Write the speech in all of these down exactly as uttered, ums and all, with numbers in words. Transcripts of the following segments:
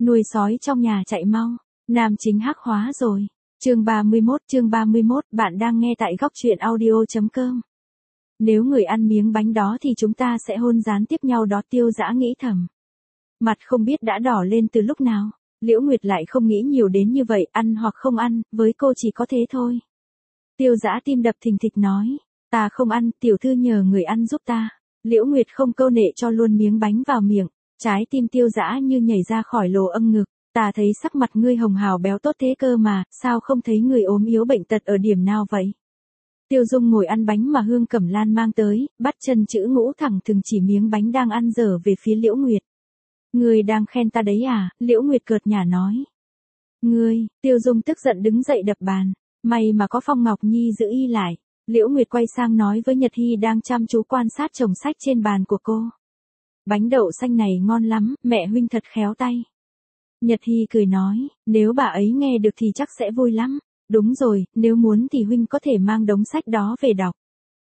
nuôi sói trong nhà chạy mau, nam chính hắc hóa rồi. Chương ba mươi mốt, chương ba mươi mốt, bạn đang nghe tại góc truyện audio.com. Nếu người ăn miếng bánh đó thì chúng ta sẽ hôn gián tiếp nhau đó, Tiêu Dã nghĩ thầm. Mặt không biết đã đỏ lên từ lúc nào, Liễu Nguyệt lại không nghĩ nhiều đến như vậy, ăn hoặc không ăn, với cô chỉ có thế thôi. Tiêu Dã tim đập thình thịch nói, ta không ăn, tiểu thư nhờ người ăn giúp ta. Liễu Nguyệt không câu nệ cho luôn miếng bánh vào miệng, trái tim Tiêu Dã như nhảy ra khỏi lỗ âm ngực. Ta thấy sắc mặt ngươi hồng hào béo tốt thế cơ mà, sao không thấy người ốm yếu bệnh tật ở điểm nào vậy? Tiêu Dung ngồi ăn bánh mà Hương Cẩm Lan mang tới, bắt chân chữ ngũ thẳng thừng chỉ miếng bánh đang ăn dở về phía Liễu Nguyệt. Ngươi đang khen ta đấy à? Liễu Nguyệt cợt nhả nói. Ngươi, Tiêu Dung tức giận đứng dậy đập bàn, may mà có Phong Ngọc Nhi giữ y lại. Liễu Nguyệt quay sang nói với Nhật Hy đang chăm chú quan sát chồng sách trên bàn của cô. Bánh đậu xanh này ngon lắm, mẹ huynh thật khéo tay. Nhật Hy cười nói, nếu bà ấy nghe được thì chắc sẽ vui lắm. Đúng rồi, nếu muốn thì huynh có thể mang đống sách đó về đọc.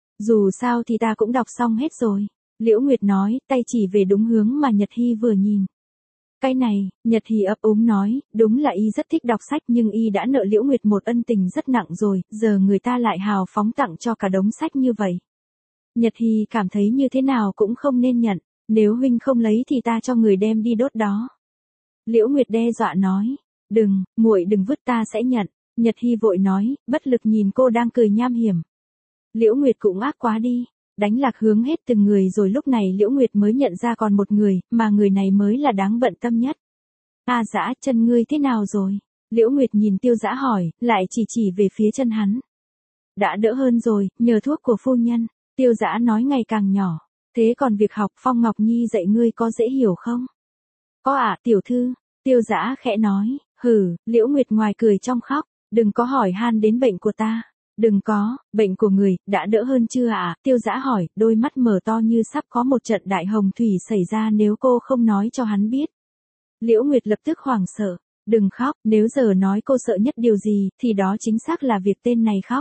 Dù sao thì ta cũng đọc xong hết rồi. Liễu Nguyệt nói, tay chỉ về đúng hướng mà Nhật Hy vừa nhìn. Cái này, Nhật Hy ấp úng nói, đúng là y rất thích đọc sách nhưng y đã nợ Liễu Nguyệt một ân tình rất nặng rồi, giờ người ta lại hào phóng tặng cho cả đống sách như vậy. Nhật Hy cảm thấy như thế nào cũng không nên nhận, nếu huynh không lấy thì ta cho người đem đi đốt đó. Liễu Nguyệt đe dọa nói, đừng, muội đừng vứt, ta sẽ nhận. Nhật Hy vội nói, bất lực nhìn cô đang cười nham hiểm. Liễu Nguyệt cũng ác quá đi, đánh lạc hướng hết từng người rồi lúc này Liễu Nguyệt mới nhận ra còn một người, mà người này mới là đáng bận tâm nhất. A Dã, chân ngươi thế nào rồi? Liễu Nguyệt nhìn Tiêu Dã hỏi, lại chỉ chỉ về phía chân hắn. Đã đỡ hơn rồi, nhờ thuốc của phu nhân. Tiêu Dã nói ngày càng nhỏ, thế còn việc học Phong Ngọc Nhi dạy ngươi có dễ hiểu không? Có ạ, à, tiểu thư. Tiêu Dã khẽ nói, hừ. Liễu Nguyệt ngoài cười trong khóc, đừng có hỏi han đến bệnh của ta. Đừng có, bệnh của người, đã đỡ hơn chưa ạ? À? Tiêu Dã hỏi, đôi mắt mở to như sắp có một trận đại hồng thủy xảy ra nếu cô không nói cho hắn biết. Liễu Nguyệt lập tức hoảng sợ, đừng khóc, nếu giờ nói cô sợ nhất điều gì, thì đó chính xác là việc tên này khóc.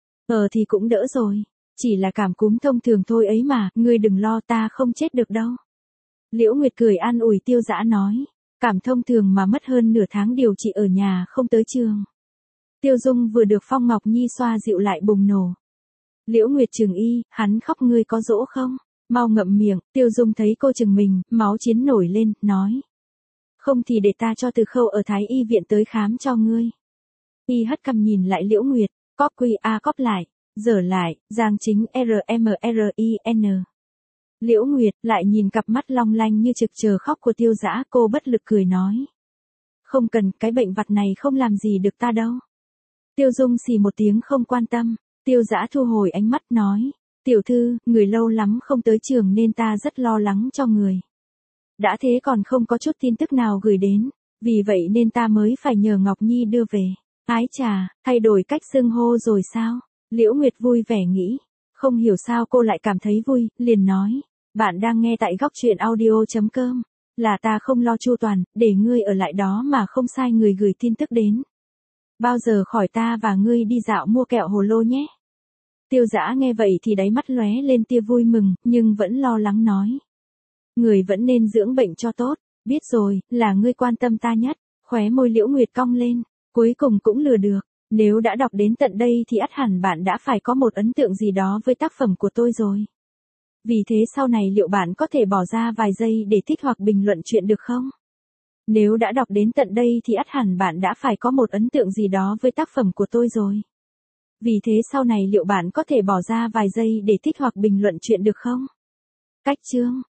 Ờ thì cũng đỡ rồi, chỉ là cảm cúm thông thường thôi ấy mà, ngươi đừng lo, ta không chết được đâu. Liễu Nguyệt cười an ủi Tiêu Dã nói, cảm thông thường mà mất hơn nửa tháng điều trị ở nhà không tới trường. Tiêu Dung vừa được Phong Ngọc Nhi xoa dịu lại bùng nổ. Liễu Nguyệt trừng y, hắn khóc ngươi có dỗ không? Mau ngậm miệng. Tiêu Dung thấy cô trừng mình, máu chiến nổi lên, nói. Không thì để ta cho Từ Khâu ở Thái Y viện tới khám cho ngươi. Y hất cằm nhìn lại Liễu Nguyệt, cóp quy a cóp lại, dở lại, giang chính R M R I N. Liễu Nguyệt lại nhìn cặp mắt long lanh như trực chờ khóc của Tiêu Dã, cô bất lực cười nói. Không cần, cái bệnh vặt này không làm gì được ta đâu. Tiêu Dung xì một tiếng không quan tâm, Tiêu Dã thu hồi ánh mắt nói, tiểu thư, người lâu lắm không tới trường nên ta rất lo lắng cho người. Đã thế còn không có chút tin tức nào gửi đến, vì vậy nên ta mới phải nhờ Ngọc Nhi đưa về. Ái chà, thay đổi cách xưng hô rồi sao? Liễu Nguyệt vui vẻ nghĩ, không hiểu sao cô lại cảm thấy vui, liền nói, bạn đang nghe tại góc truyện audio.com, là ta không lo chu toàn, để ngươi ở lại đó mà không sai người gửi tin tức đến. Bao giờ khỏi ta và ngươi đi dạo mua kẹo hồ lô nhé. Tiêu Dã nghe vậy thì đáy mắt lóe lên tia vui mừng, nhưng vẫn lo lắng nói. Người vẫn nên dưỡng bệnh cho tốt, biết rồi, là ngươi quan tâm ta nhất. Khóe môi Liễu Nguyệt cong lên, cuối cùng cũng lừa được. Nếu đã đọc đến tận đây thì ắt hẳn bạn đã phải có một ấn tượng gì đó với tác phẩm của tôi rồi. Vì thế sau này liệu bạn có thể bỏ ra vài giây để thích hoặc bình luận chuyện được không? Nếu đã đọc đến tận đây thì ắt hẳn bạn đã phải có một ấn tượng gì đó với tác phẩm của tôi rồi. Vì thế sau này liệu bạn có thể bỏ ra vài giây để thích hoặc bình luận chuyện được không? Cách chương